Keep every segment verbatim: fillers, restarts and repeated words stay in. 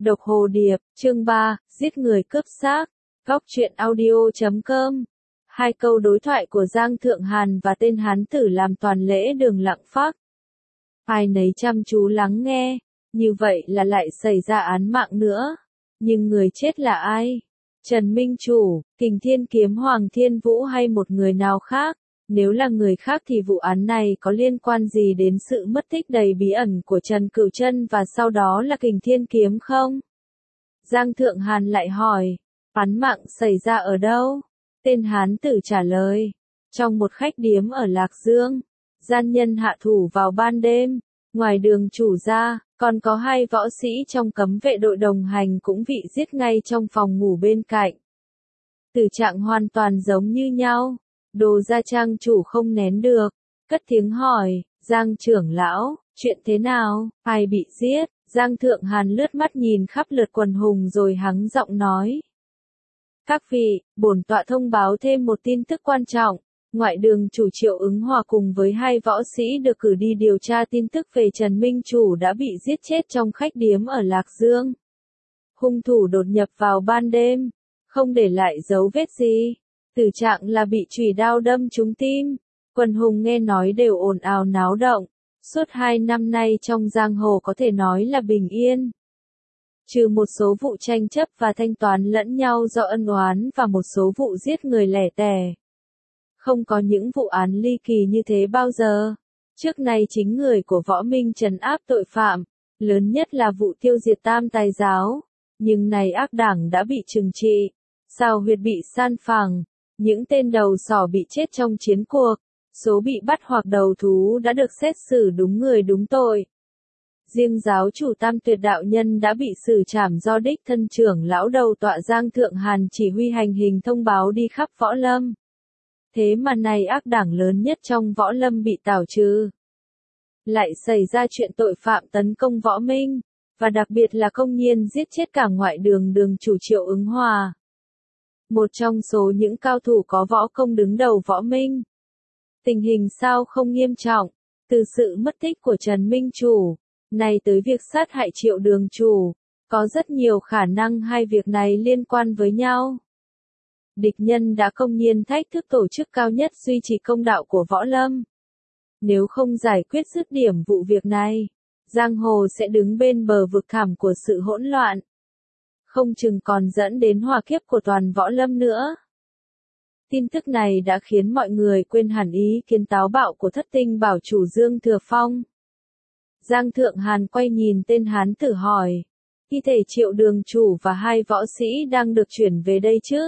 Độc Hồ Điệp, chương ba, giết người cướp xác. Góc truyện audio chấm com. Hai câu đối thoại của Giang Thượng Hàn và tên hán tử làm toàn lễ đường lặng phác. Ai nấy chăm chú lắng nghe, như vậy là lại xảy ra án mạng nữa. Nhưng người chết là ai? Trần Minh Chủ, Kình Thiên Kiếm Hoàng Thiên Vũ hay một người nào khác? Nếu là người khác thì vụ án này có liên quan gì đến sự mất tích đầy bí ẩn của Trần Cửu Trân và sau đó là Kình Thiên Kiếm không? Giang Thượng Hàn lại hỏi, án mạng xảy ra ở đâu? Tên hán tử trả lời, trong một khách điếm ở Lạc Dương. Gian nhân hạ thủ vào ban đêm, ngoài đường chủ ra, còn có hai võ sĩ trong cấm vệ đội đồng hành cũng bị giết ngay trong phòng ngủ bên cạnh. Tử trạng hoàn toàn giống như nhau. Đồ gia trang chủ không nén được, cất tiếng hỏi, Giang trưởng lão, chuyện thế nào, ai bị giết? Giang Thượng Hàn lướt mắt nhìn khắp lượt quần hùng rồi hắng giọng nói. Các vị, bổn tọa thông báo thêm một tin tức quan trọng. Ngoại đường chủ Triệu Ứng Hòa cùng với hai võ sĩ được cử đi điều tra tin tức về Trần Minh Chủ đã bị giết chết trong khách điếm ở Lạc Dương. Hung thủ đột nhập vào ban đêm, không để lại dấu vết gì. Tử trạng là bị chùy đao đâm trúng tim. Quần hùng nghe nói đều ồn ào náo động. Suốt hai năm nay trong giang hồ có thể nói là bình yên. Trừ một số vụ tranh chấp và thanh toán lẫn nhau do ân oán và một số vụ giết người lẻ tẻ. Không có những vụ án ly kỳ như thế bao giờ. Trước nay chính người của Võ Minh trấn áp tội phạm, lớn nhất là vụ tiêu diệt Tam Tài Giáo. Nhưng này ác đảng đã bị trừng trị, sao huyệt bị san phẳng. Những tên đầu sỏ bị chết trong chiến cuộc, số bị bắt hoặc đầu thú đã được xét xử đúng người đúng tội. Riêng giáo chủ Tam Tuyệt đạo nhân đã bị xử trảm do đích thân trưởng lão đầu tọa Giang Thượng Hàn chỉ huy hành hình thông báo đi khắp võ lâm. Thế mà này ác đảng lớn nhất trong võ lâm bị tảo trừ. Lại xảy ra chuyện tội phạm tấn công võ minh, và đặc biệt là công nhiên giết chết cả ngoại đường đường chủ Triệu Ứng Hòa. Một trong số những cao thủ có võ công đứng đầu võ minh. Tình hình sao không nghiêm trọng, từ sự mất tích của Trần Minh Chủ, này tới việc sát hại Triệu đường chủ, có rất nhiều khả năng hai việc này liên quan với nhau. Địch nhân đã công nhiên thách thức tổ chức cao nhất duy trì công đạo của võ lâm. Nếu không giải quyết dứt điểm vụ việc này, giang hồ sẽ đứng bên bờ vực thẳm của sự hỗn loạn. Không chừng còn dẫn đến hỏa kiếp của toàn võ lâm nữa. Tin tức này đã khiến mọi người quên hẳn ý kiến táo bạo của thất tinh bảo chủ Dương Thừa Phong. Giang Thượng Hàn quay nhìn tên hán tử hỏi, thi thể Triệu đường chủ và hai võ sĩ đang được chuyển về đây chứ?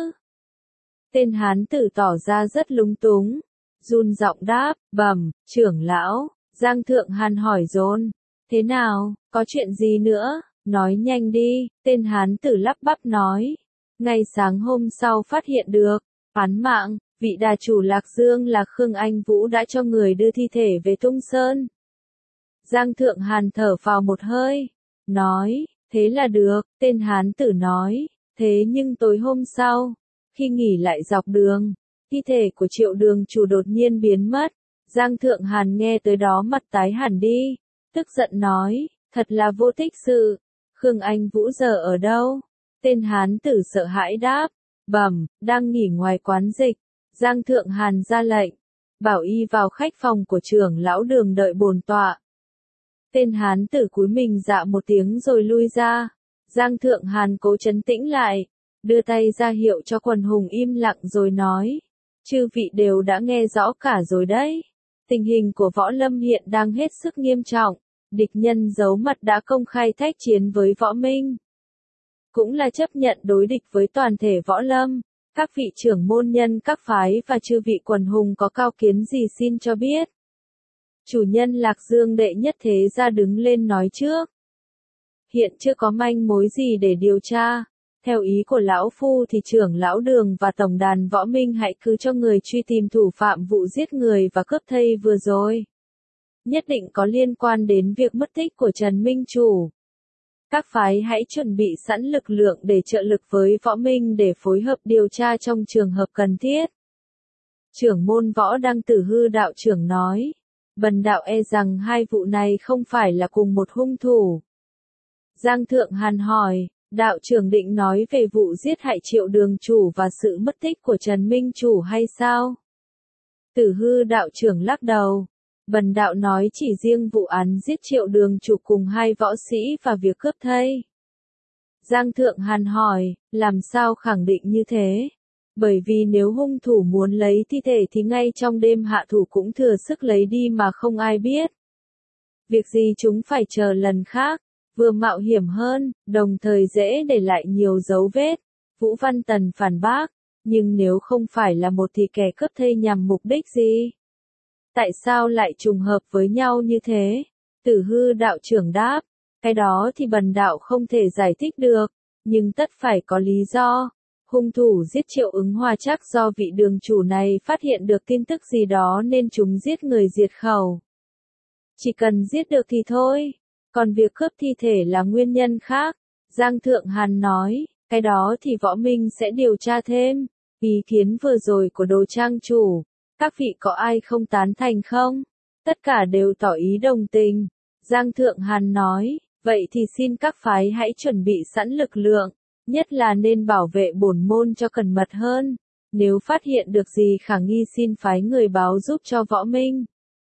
Tên hán tử tỏ ra rất lúng túng, run giọng đáp, bẩm, trưởng lão. Giang Thượng Hàn hỏi dồn, thế nào, có chuyện gì nữa? Nói nhanh đi, tên hán tử lắp bắp nói. Ngay sáng hôm sau phát hiện được, án mạng, vị đà chủ Lạc Dương là Khương Anh Vũ đã cho người đưa thi thể về Tung Sơn. Giang Thượng Hàn thở phào một hơi, nói, thế là được, tên hán tử nói, thế nhưng tối hôm sau, khi nghỉ lại dọc đường, thi thể của Triệu đường chủ đột nhiên biến mất. Giang Thượng Hàn nghe tới đó mặt tái hẳn đi, tức giận nói, thật là vô tích sự. Khương Anh Vũ giờ ở đâu? Tên hán tử sợ hãi đáp, bẩm, đang nghỉ ngoài quán dịch. Giang Thượng Hàn ra lệnh, bảo y vào khách phòng của trưởng lão đường đợi bổn tọa. Tên hán tử cúi mình dạ một tiếng rồi lui ra. Giang Thượng Hàn cố trấn tĩnh lại, đưa tay ra hiệu cho quần hùng im lặng rồi nói, chư vị đều đã nghe rõ cả rồi đấy. Tình hình của võ lâm hiện đang hết sức nghiêm trọng. Địch nhân giấu mặt đã công khai thách chiến với võ minh. Cũng là chấp nhận đối địch với toàn thể võ lâm. Các vị trưởng môn nhân các phái và chư vị quần hùng có cao kiến gì xin cho biết. Chủ nhân Lạc Dương đệ nhất thế ra đứng lên nói trước. Hiện chưa có manh mối gì để điều tra. Theo ý của lão phu thì trưởng lão đường và tổng đàn võ minh hãy cứ cho người truy tìm thủ phạm vụ giết người và cướp thây vừa rồi. Nhất định có liên quan đến việc mất tích của Trần Minh Chủ. Các phái hãy chuẩn bị sẵn lực lượng để trợ lực với võ minh để phối hợp điều tra trong trường hợp cần thiết. Trưởng môn võ Đăng Tử Hư đạo trưởng nói, bần đạo e rằng hai vụ này không phải là cùng một hung thủ. Giang Thượng Hàn hỏi, đạo trưởng định nói về vụ giết hại Triệu đường chủ và sự mất tích của Trần Minh chủ hay sao? Tử Hư đạo trưởng lắc đầu. Bần đạo nói chỉ riêng vụ án giết Triệu đường chủ cùng hai võ sĩ và việc cướp thây. Giang Thượng Hàn hỏi, làm sao khẳng định như thế? Bởi vì nếu hung thủ muốn lấy thi thể thì ngay trong đêm hạ thủ cũng thừa sức lấy đi mà không ai biết. Việc gì chúng phải chờ lần khác, vừa mạo hiểm hơn, đồng thời dễ để lại nhiều dấu vết. Vũ Văn Tần phản bác, nhưng nếu không phải là một thì kẻ cướp thây nhằm mục đích gì? Tại sao lại trùng hợp với nhau như thế? Tử Hư đạo trưởng đáp, cái đó thì bần đạo không thể giải thích được, nhưng tất phải có lý do. Hung thủ giết Triệu Ứng Hoa chắc do vị đường chủ này phát hiện được tin tức gì đó nên chúng giết người diệt khẩu. Chỉ cần giết được thì thôi, còn việc cướp thi thể là nguyên nhân khác. Giang Thượng Hàn nói, cái đó thì võ minh sẽ điều tra thêm. Ý kiến vừa rồi của Đồ trang chủ, các vị có ai không tán thành không? Tất cả đều tỏ ý đồng tình. Giang Thượng Hàn nói, vậy thì xin các phái hãy chuẩn bị sẵn lực lượng, nhất là nên bảo vệ bổn môn cho cẩn mật hơn. Nếu phát hiện được gì khả nghi xin phái người báo giúp cho võ minh.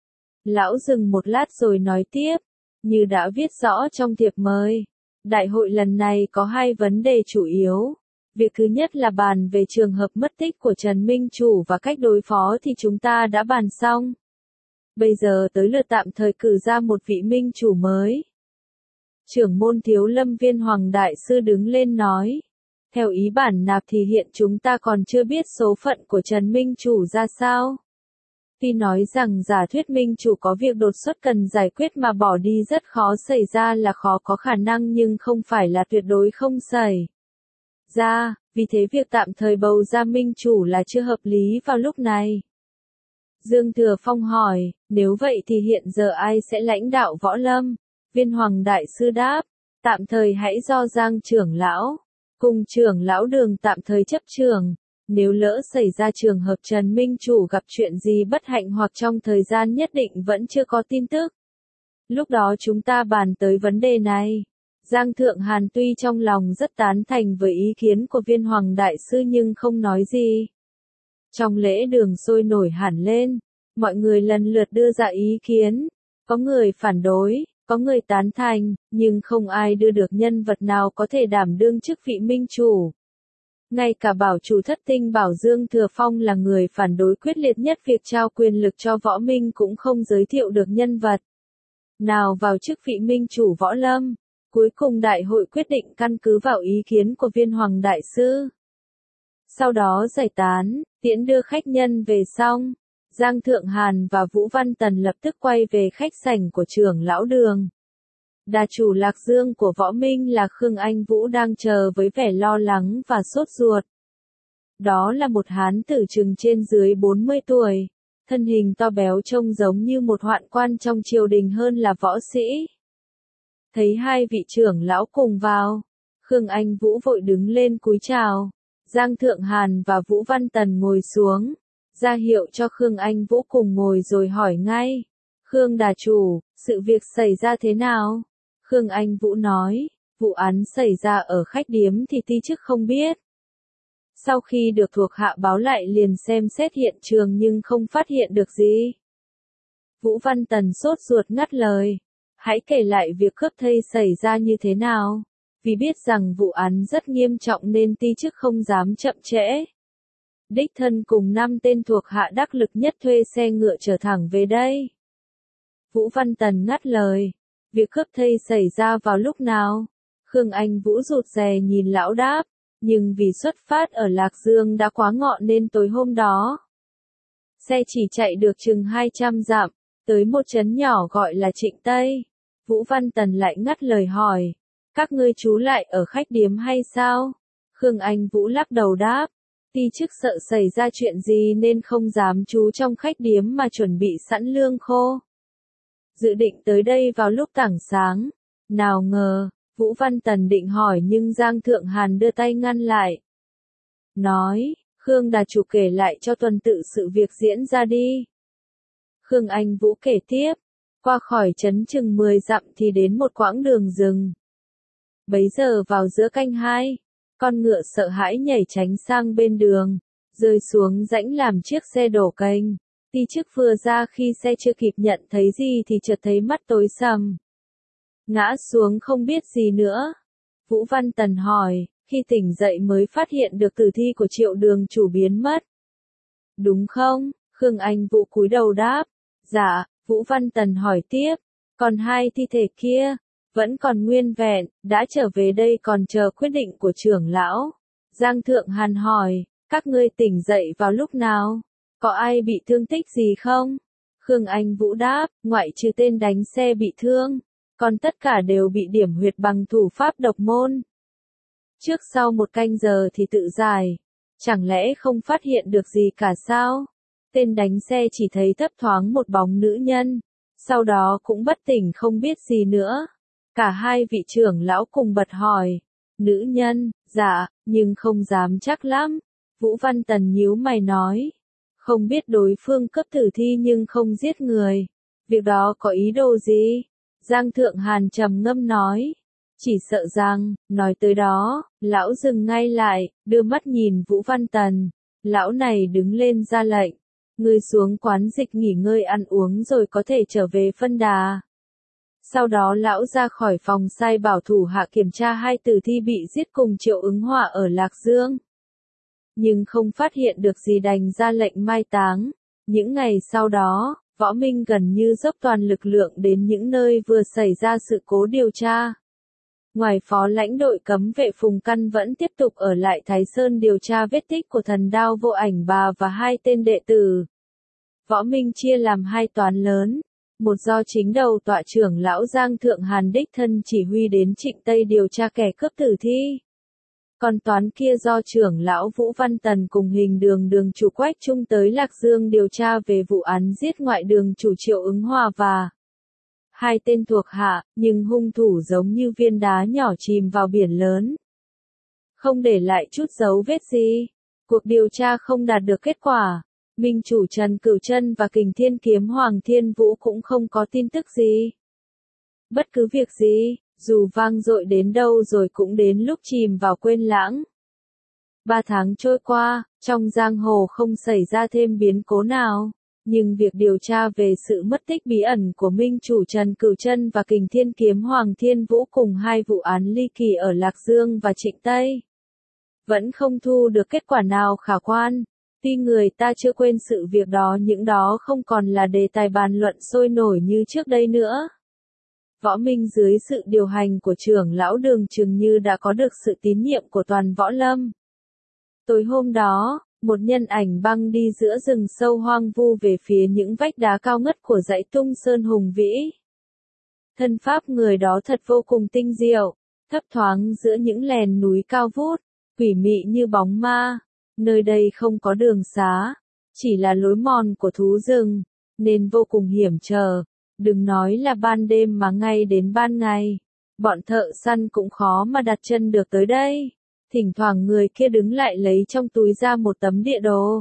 Lão dừng một lát rồi nói tiếp, như đã viết rõ trong thiệp mời. Đại hội lần này có hai vấn đề chủ yếu. Việc thứ nhất là bàn về trường hợp mất tích của Trần Minh Chủ và cách đối phó thì chúng ta đã bàn xong. Bây giờ tới lượt tạm thời cử ra một vị Minh Chủ mới. Trưởng môn Thiếu Lâm Viên Hoàng Đại Sư đứng lên nói. Theo ý bản nạp thì hiện chúng ta còn chưa biết số phận của Trần Minh Chủ ra sao. Tuy nói rằng giả thuyết Minh Chủ có việc đột xuất cần giải quyết mà bỏ đi rất khó xảy ra là khó có khả năng nhưng không phải là tuyệt đối không xảy ra, vì thế việc tạm thời bầu ra Minh Chủ là chưa hợp lý vào lúc này. Dương Thừa Phong hỏi, nếu vậy thì hiện giờ ai sẽ lãnh đạo võ lâm? Viên Hoàng Đại Sư đáp, tạm thời hãy do Giang trưởng lão, cùng trưởng lão Đường tạm thời chấp trường. Nếu lỡ xảy ra trường hợp Trần Minh Chủ gặp chuyện gì bất hạnh hoặc trong thời gian nhất định vẫn chưa có tin tức, lúc đó chúng ta bàn tới vấn đề này. Giang Thượng Hàn tuy trong lòng rất tán thành với ý kiến của Viên Hoàng Đại Sư nhưng không nói gì. Trong lễ đường sôi nổi hẳn lên, mọi người lần lượt đưa ra ý kiến, có người phản đối, có người tán thành, nhưng không ai đưa được nhân vật nào có thể đảm đương chức vị Minh Chủ. Ngay cả bảo chủ Thất Tinh Bảo Dương Thừa Phong là người phản đối quyết liệt nhất việc trao quyền lực cho võ minh cũng không giới thiệu được nhân vật nào vào chức vị Minh Chủ võ lâm. Cuối cùng đại hội quyết định căn cứ vào ý kiến của Viên Hoàng Đại Sư. Sau đó giải tán, tiễn đưa khách nhân về xong, Giang Thượng Hàn và Vũ Văn Tần lập tức quay về khách sảnh của trưởng lão Đường. Đà chủ Lạc Dương của võ minh là Khương Anh Vũ đang chờ với vẻ lo lắng và sốt ruột. Đó là một hán tử chừng trên dưới bốn mươi tuổi, thân hình to béo trông giống như một hoạn quan trong triều đình hơn là võ sĩ. Thấy hai vị trưởng lão cùng vào, Khương Anh Vũ vội đứng lên cúi chào. Giang Thượng Hàn và Vũ Văn Tần ngồi xuống, ra hiệu cho Khương Anh Vũ cùng ngồi rồi hỏi ngay. Khương đà chủ, sự việc xảy ra thế nào? Khương Anh Vũ nói, vụ án xảy ra ở khách điếm thì ti chức không biết. Sau khi được thuộc hạ báo lại liền xem xét hiện trường nhưng không phát hiện được gì. Vũ Văn Tần sốt ruột ngắt lời. Hãy kể lại việc cướp thây xảy ra như thế nào, vì biết rằng vụ án rất nghiêm trọng nên ti chức không dám chậm trễ. Đích thân cùng năm tên thuộc hạ đắc lực nhất thuê xe ngựa trở thẳng về đây. Vũ Văn Tần ngắt lời, việc cướp thây xảy ra vào lúc nào? Khương Anh Vũ rụt rè nhìn lão đáp, nhưng vì xuất phát ở Lạc Dương đã quá ngọ nên tối hôm đó. Xe chỉ chạy được chừng hai trăm dặm, tới một trấn nhỏ gọi là Trịnh Tây. Vũ Văn Tần lại ngắt lời hỏi, các ngươi trú lại ở khách điếm hay sao? Khương Anh Vũ lắc đầu đáp, ti chức sợ xảy ra chuyện gì nên không dám trú trong khách điếm mà chuẩn bị sẵn lương khô. Dự định tới đây vào lúc tảng sáng. Nào ngờ, Vũ Văn Tần định hỏi nhưng Giang Thượng Hàn đưa tay ngăn lại. Nói, Khương đà chủ kể lại cho tuần tự sự việc diễn ra đi. Khương Anh Vũ kể tiếp, qua khỏi trấn chừng mười dặm thì đến một quãng đường rừng. Bấy giờ vào giữa canh hai, con ngựa sợ hãi nhảy tránh sang bên đường, rơi xuống rãnh làm chiếc xe đổ kênh. Ti chức vừa ra khi xe chưa kịp nhận thấy gì thì chợt thấy mắt tối sầm. Ngã xuống không biết gì nữa. Vũ Văn Tần hỏi, khi tỉnh dậy mới phát hiện được tử thi của Triệu đường chủ biến mất. Đúng không? Khương Anh Vũ cúi đầu đáp. Dạ. Vũ Văn Tần hỏi tiếp, còn hai thi thể kia, vẫn còn nguyên vẹn, đã trở về đây còn chờ quyết định của trưởng lão. Giang Thượng Hàn hỏi, các ngươi tỉnh dậy vào lúc nào? Có ai bị thương tích gì không? Khương Anh Vũ đáp, ngoại trừ tên đánh xe bị thương, còn tất cả đều bị điểm huyệt bằng thủ pháp độc môn. Trước sau một canh giờ thì tự giải, chẳng lẽ không phát hiện được gì cả sao? Tên đánh xe chỉ thấy thấp thoáng một bóng nữ nhân, sau đó cũng bất tỉnh không biết gì nữa. Cả hai vị trưởng lão cùng bật hỏi, nữ nhân, dạ, nhưng không dám chắc lắm. Vũ Văn Tần nhíu mày nói, không biết đối phương cướp tử thi nhưng không giết người. Việc đó có ý đồ gì? Giang Thượng Hàn trầm ngâm nói, chỉ sợ rằng, nói tới đó, lão dừng ngay lại, đưa mắt nhìn Vũ Văn Tần. Lão này đứng lên ra lệnh, ngươi xuống quán dịch nghỉ ngơi ăn uống rồi có thể trở về phân đà. Sau đó lão ra khỏi phòng sai bảo thủ hạ kiểm tra hai tử thi bị giết cùng Triệu Ứng Hỏa ở Lạc Dương. Nhưng không phát hiện được gì đành ra lệnh mai táng. Những ngày sau đó, Võ Minh gần như dốc toàn lực lượng đến những nơi vừa xảy ra sự cố điều tra. Ngoài phó lãnh đội cấm vệ Phùng Căn vẫn tiếp tục ở lại Thái Sơn điều tra vết tích của thần đao Vô Ảnh Bà và hai tên đệ tử. Võ Minh chia làm hai toán lớn, một do chính đầu tọa trưởng lão Giang Thượng Hàn đích thân chỉ huy đến Trịnh Tây điều tra kẻ cướp tử thi. Còn toán kia do trưởng lão Vũ Văn Tần cùng hình đường đường chủ Quách Trung tới Lạc Dương điều tra về vụ án giết ngoại đường chủ Triệu Ứng Hòa và hai tên thuộc hạ, nhưng hung thủ giống như viên đá nhỏ chìm vào biển lớn. Không để lại chút dấu vết gì. Cuộc điều tra không đạt được kết quả. Minh chủ Trần Cửu Chân và Kình Thiên Kiếm Hoàng Thiên Vũ cũng không có tin tức gì. Bất cứ việc gì, dù vang dội đến đâu rồi cũng đến lúc chìm vào quên lãng. Ba tháng trôi qua, trong giang hồ không xảy ra thêm biến cố nào. Nhưng việc điều tra về sự mất tích bí ẩn của Minh chủ Trần Cửu Chân và Kình Thiên Kiếm Hoàng Thiên Vũ cùng hai vụ án ly kỳ ở Lạc Dương và Trịnh Tây vẫn không thu được kết quả nào khả quan. Tuy người ta chưa quên sự việc đó, những đó không còn là đề tài bàn luận sôi nổi như trước đây nữa. Võ Minh dưới sự điều hành của trưởng lão Đường chừng như đã có được sự tín nhiệm của toàn võ lâm. Tối hôm đó, một nhân ảnh băng đi giữa rừng sâu hoang vu về phía những vách đá cao ngất của dãy Tung Sơn hùng vĩ. Thân pháp người đó thật vô cùng tinh diệu, thấp thoáng giữa những lèn núi cao vút, quỷ mị như bóng ma. Nơi đây không có đường xá, chỉ là lối mòn của thú rừng, nên vô cùng hiểm trở. Đừng nói là ban đêm mà ngay đến ban ngày, bọn thợ săn cũng khó mà đặt chân được tới đây. Thỉnh thoảng người kia đứng lại lấy trong túi ra một tấm địa đồ.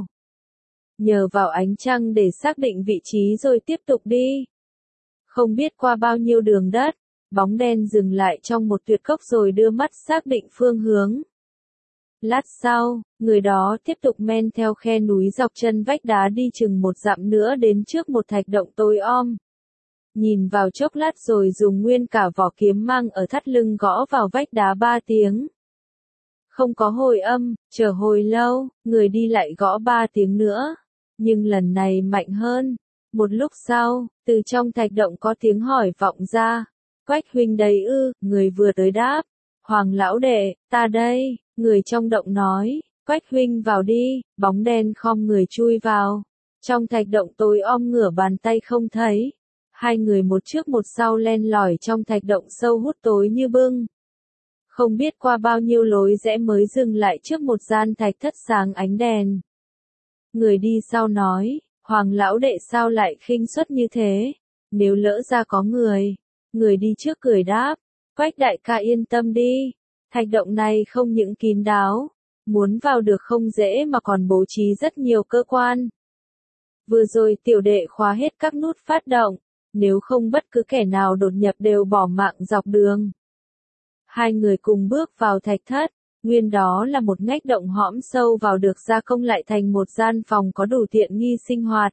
Nhờ vào ánh trăng để xác định vị trí rồi tiếp tục đi. Không biết qua bao nhiêu đường đất, bóng đen dừng lại trong một tuyệt cốc rồi đưa mắt xác định phương hướng. Lát sau, người đó tiếp tục men theo khe núi dọc chân vách đá đi chừng một dặm nữa đến trước một thạch động tối om. Nhìn vào chốc lát rồi dùng nguyên cả vỏ kiếm mang ở thắt lưng gõ vào vách đá ba tiếng. Không có hồi âm, chờ hồi lâu, người đi lại gõ ba tiếng nữa. Nhưng lần này mạnh hơn. Một lúc sau, từ trong thạch động có tiếng hỏi vọng ra. Quách huynh đấy ư, người vừa tới đáp. Hoàng lão đệ, ta đây, người trong động nói. Quách huynh vào đi, bóng đen khom người chui vào. Trong thạch động tối om ngửa bàn tay không thấy. Hai người một trước một sau len lỏi trong thạch động sâu hút tối như bưng. Không biết qua bao nhiêu lối rẽ mới dừng lại trước một gian thạch thất sáng ánh đèn. Người đi sau nói, Hoàng lão đệ sao lại khinh suất như thế? Nếu lỡ ra có người. Người đi trước cười đáp, Quách đại ca yên tâm đi. Thạch động này không những kín đáo, muốn vào được không dễ mà còn bố trí rất nhiều cơ quan. Vừa rồi tiểu đệ khóa hết các nút phát động, nếu không bất cứ kẻ nào đột nhập đều bỏ mạng dọc đường. Hai người cùng bước vào thạch thất, nguyên đó là một ngách động hõm sâu vào được gia công lại thành một gian phòng có đủ tiện nghi sinh hoạt.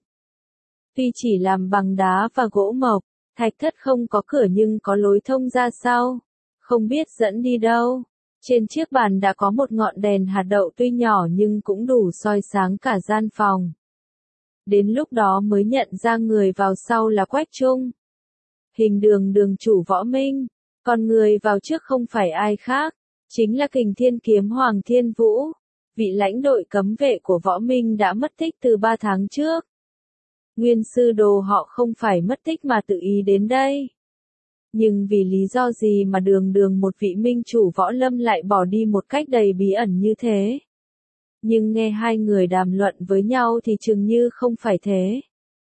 Tuy chỉ làm bằng đá và gỗ mộc, thạch thất không có cửa nhưng có lối thông ra sau, không biết dẫn đi đâu. Trên chiếc bàn đã có một ngọn đèn hạt đậu tuy nhỏ nhưng cũng đủ soi sáng cả gian phòng. Đến lúc đó mới nhận ra người vào sau là Quách Trung. Hình đường đường chủ Võ Minh, còn người vào trước không phải ai khác, chính là Kình Thiên Kiếm Hoàng Thiên Vũ, vị lãnh đội cấm vệ của Võ Minh đã mất tích từ ba tháng trước. Nguyên sư đồ họ không phải mất tích mà tự ý đến đây. Nhưng vì lý do gì mà đường đường một vị minh chủ võ lâm lại bỏ đi một cách đầy bí ẩn như thế? Nhưng nghe hai người đàm luận với nhau thì chừng như không phải thế.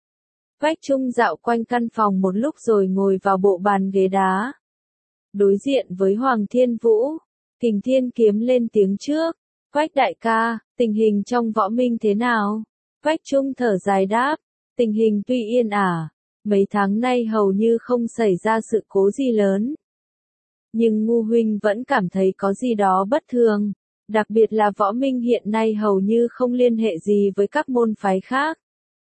Quách Trung dạo quanh căn phòng một lúc rồi ngồi vào bộ bàn ghế đá. Đối diện với Hoàng Thiên Vũ, Kình Thiên Kiếm lên tiếng trước. Quách đại ca, tình hình trong Võ Minh thế nào? Quách Trung thở dài đáp, tình hình tuy yên ả, mấy tháng nay hầu như không xảy ra sự cố gì lớn. Nhưng Ngu huynh vẫn cảm thấy có gì đó bất thường, đặc biệt là Võ Minh hiện nay hầu như không liên hệ gì với các môn phái khác.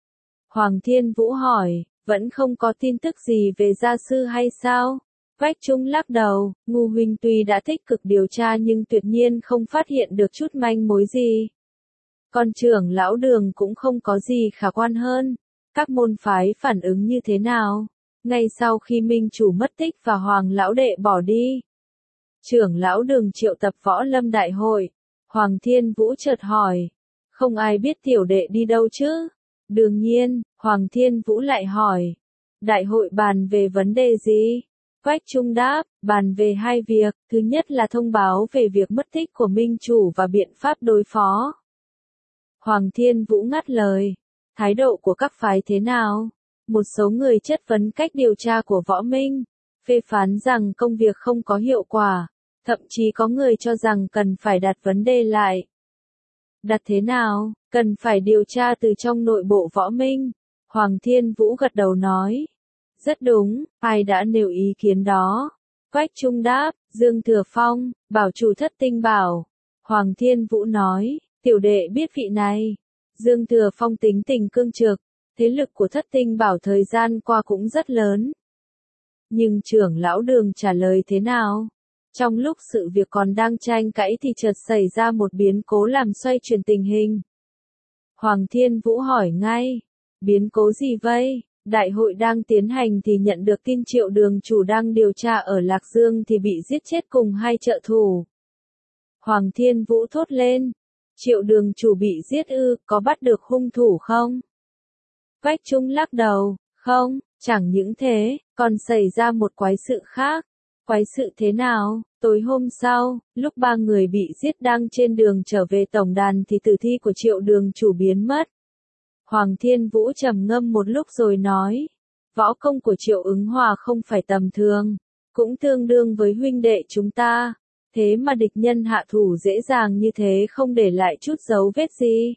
Hoàng Thiên Vũ hỏi, vẫn không có tin tức gì về gia sư hay sao? Quách Trung lắc đầu, Ngu huynh tuy đã tích cực điều tra nhưng tuyệt nhiên không phát hiện được chút manh mối gì. Còn trưởng lão Đường cũng không có gì khả quan hơn. Các môn phái phản ứng như thế nào? Ngay sau khi minh chủ mất tích và Hoàng lão đệ bỏ đi, trưởng lão Đường triệu tập võ lâm đại hội. Hoàng Thiên Vũ chợt hỏi, không ai biết tiểu đệ đi đâu chứ? Đương nhiên, Hoàng Thiên Vũ lại hỏi, đại hội bàn về vấn đề gì? Quách Trung đáp, bàn về hai việc, thứ nhất là thông báo về việc mất tích của minh chủ và biện pháp đối phó. Hoàng Thiên Vũ ngắt lời, thái độ của các phái thế nào? Một số người chất vấn cách điều tra của Võ Minh, phê phán rằng công việc không có hiệu quả, thậm chí có người cho rằng cần phải đặt vấn đề lại. Đặt thế nào? Cần phải điều tra từ trong nội bộ Võ Minh. Hoàng Thiên Vũ gật đầu nói, rất đúng, ai đã nêu ý kiến đó? Quách Trung đáp, Dương Thừa Phong, bảo chủ Thất Tinh Bảo. Hoàng Thiên Vũ nói, tiểu đệ biết vị này. Dương Thừa Phong tính tình cương trực, thế lực của Thất Tinh Bảo thời gian qua cũng rất lớn. Nhưng trưởng lão Đường trả lời thế nào? Trong lúc sự việc còn đang tranh cãi thì chợt xảy ra một biến cố làm xoay chuyển tình hình. Hoàng Thiên Vũ hỏi ngay, biến cố gì vậy? Đại hội đang tiến hành thì nhận được tin Triệu Đường chủ đang điều tra ở Lạc Dương thì bị giết chết cùng hai trợ thủ. Hoàng Thiên Vũ thốt lên, Triệu Đường chủ bị giết ư, có bắt được hung thủ không? Quách Trung lắc đầu, không, chẳng những thế, còn xảy ra một quái sự khác. Quái sự thế nào? Tối hôm sau, lúc ba người bị giết đang trên đường trở về tổng đàn thì tử thi của Triệu Đường chủ biến mất. Hoàng Thiên Vũ trầm ngâm một lúc rồi nói, võ công của Triệu Ứng Hòa không phải tầm thường, cũng tương đương với huynh đệ chúng ta, thế mà địch nhân hạ thủ dễ dàng như thế không để lại chút dấu vết gì.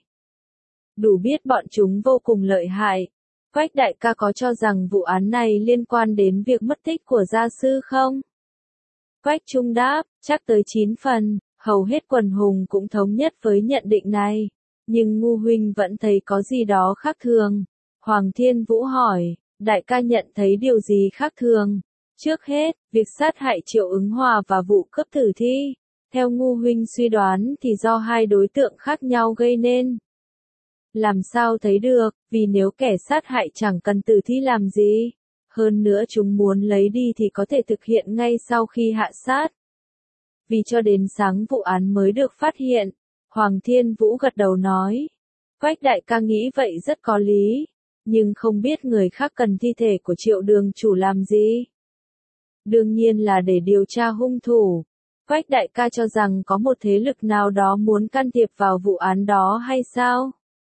Đủ biết bọn chúng vô cùng lợi hại. Quách đại ca có cho rằng vụ án này liên quan đến việc mất tích của gia sư không? Quách Trung đáp, chắc tới chín phần, hầu hết quần hùng cũng thống nhất với nhận định này. Nhưng Ngu huynh vẫn thấy có gì đó khác thường. Hoàng Thiên Vũ hỏi, đại ca nhận thấy điều gì khác thường? Trước hết, việc sát hại Triệu Ứng Hòa và vụ cướp tử thi, theo Ngu huynh suy đoán thì do hai đối tượng khác nhau gây nên. Làm sao thấy được, vì nếu kẻ sát hại chẳng cần tử thi làm gì. Hơn nữa chúng muốn lấy đi thì có thể thực hiện ngay sau khi hạ sát. Vì cho đến sáng vụ án mới được phát hiện. Hoàng Thiên Vũ gật đầu nói. Quách đại ca nghĩ vậy rất có lý. Nhưng không biết người khác cần thi thể của Triệu Đường chủ làm gì. Đương nhiên là để điều tra hung thủ. Quách đại ca cho rằng có một thế lực nào đó muốn can thiệp vào vụ án đó hay sao?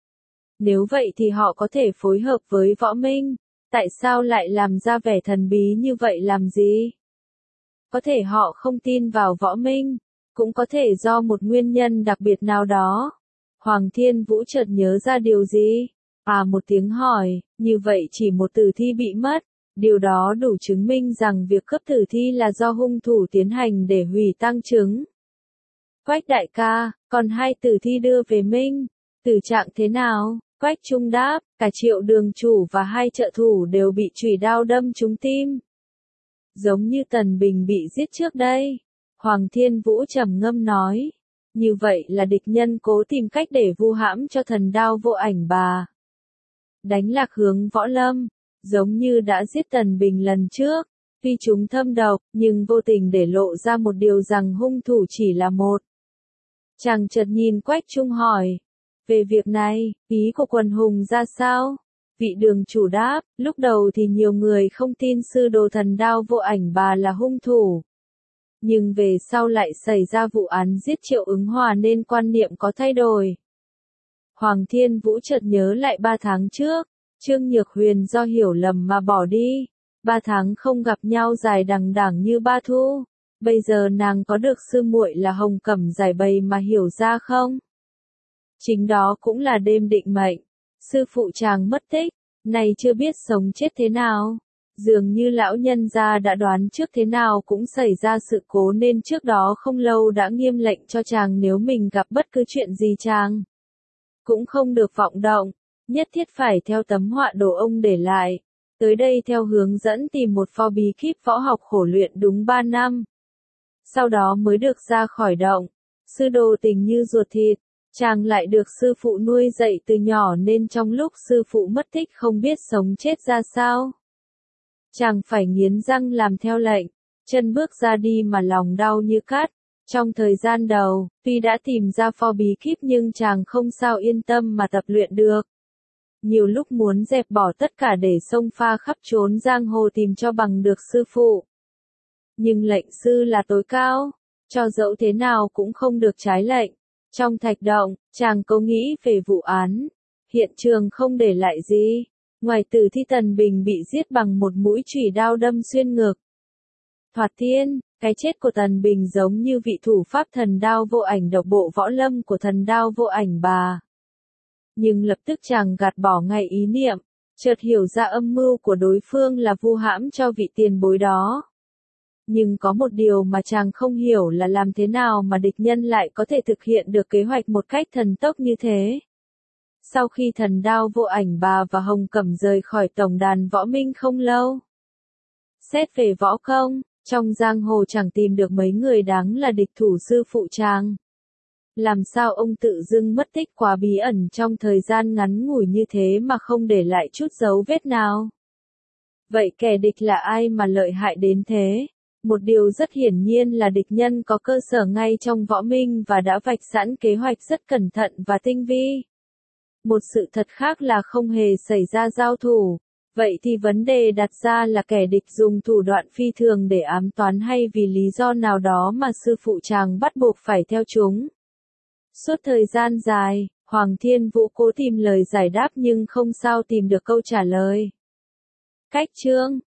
Nếu vậy thì họ có thể phối hợp với Võ Minh. Tại sao lại làm ra vẻ thần bí như vậy làm gì? Có thể họ không tin vào Võ Minh, cũng có thể do một nguyên nhân đặc biệt nào đó. Hoàng Thiên Vũ chợt nhớ ra điều gì? À một tiếng hỏi, như vậy chỉ một tử thi bị mất, Điều đó đủ chứng minh rằng việc cướp tử thi là do hung thủ tiến hành để hủy tang chứng. Quách đại ca, còn hai tử thi đưa về Minh, tử trạng thế nào? Quách Trung đáp, cả Triệu đường chủ và hai trợ thủ đều bị chùy đao đâm trúng tim. Giống như Tần Bình bị giết trước đây. Hoàng Thiên Vũ trầm ngâm nói. Như vậy là địch nhân cố tìm cách để vu hãm cho thần đao vô ảnh bà. Đánh lạc hướng Võ Lâm, giống như đã giết Tần Bình lần trước. Tuy chúng thâm độc, nhưng vô tình để lộ ra một điều rằng hung thủ chỉ là một. Chàng chợt nhìn Quách Trung hỏi. Về việc này, ý của quần hùng ra sao? Vị đường chủ đáp, lúc đầu thì nhiều người không tin sư đồ thần đao vô ảnh bà là hung thủ. Nhưng về sau lại xảy ra vụ án giết Triệu Ứng Hòa nên quan niệm có thay đổi. Hoàng Thiên Vũ chợt nhớ lại ba tháng trước, Trương Nhược Huyền do hiểu lầm mà bỏ đi. Ba tháng không gặp nhau dài đằng đẵng như ba thu. Bây giờ nàng có được sư muội là Hồng Cẩm giải bày mà hiểu ra không? Chính đó cũng là đêm định mệnh. Sư phụ chàng mất tích, này chưa biết sống chết thế nào. Dường như lão nhân gia đã đoán trước thế nào cũng xảy ra sự cố nên trước đó không lâu đã nghiêm lệnh cho chàng nếu mình gặp bất cứ chuyện gì chàng cũng không được vọng động, nhất thiết phải theo tấm họa đồ ông để lại. Tới đây theo hướng dẫn tìm một pho bí kíp võ học khổ luyện đúng ba năm. Sau đó mới được ra khỏi động. Sư đồ tình như ruột thịt, chàng lại được sư phụ nuôi dạy từ nhỏ nên trong lúc sư phụ mất tích không biết sống chết ra sao. Chàng phải nghiến răng làm theo lệnh, chân bước ra đi mà lòng đau như cắt. Trong thời gian đầu, tuy đã tìm ra pho bí kíp nhưng chàng không sao yên tâm mà tập luyện được. Nhiều lúc muốn dẹp bỏ tất cả để xông pha khắp trốn giang hồ tìm cho bằng được sư phụ. Nhưng lệnh sư là tối cao, cho dẫu thế nào cũng không được trái lệnh. Trong thạch động, chàng cố nghĩ về vụ án. Hiện trường không để lại gì. Ngoài tử thi Tần Bình bị giết bằng một mũi chùy đao đâm xuyên ngực. Thoạt tiên, cái chết của Tần Bình giống như vị thủ pháp thần đao vô ảnh độc bộ võ lâm của thần đao vô ảnh bà. Nhưng lập tức chàng gạt bỏ ngay ý niệm, chợt hiểu ra âm mưu của đối phương là vu hãm cho vị tiền bối đó. Nhưng có một điều mà chàng không hiểu là làm thế nào mà địch nhân lại có thể thực hiện được kế hoạch một cách thần tốc như thế. Sau khi thần đao vô ảnh bà và Hồng Cẩm rời khỏi tổng đàn võ minh không lâu. Xét về võ công, trong giang hồ chẳng tìm được mấy người đáng là địch thủ sư phụ chàng. Làm sao ông tự dưng mất tích quá bí ẩn trong thời gian ngắn ngủi như thế mà không để lại chút dấu vết nào? Vậy kẻ địch là ai mà lợi hại đến thế? Một điều rất hiển nhiên là địch nhân có cơ sở ngay trong võ minh và đã vạch sẵn kế hoạch rất cẩn thận và tinh vi. Một sự thật khác là không hề xảy ra giao thủ. Vậy thì vấn đề đặt ra là kẻ địch dùng thủ đoạn phi thường để ám toán hay vì lý do nào đó mà sư phụ chàng bắt buộc phải theo chúng. Suốt thời gian dài, Hoàng Thiên Vũ cố tìm lời giải đáp nhưng không sao tìm được câu trả lời. Cách chương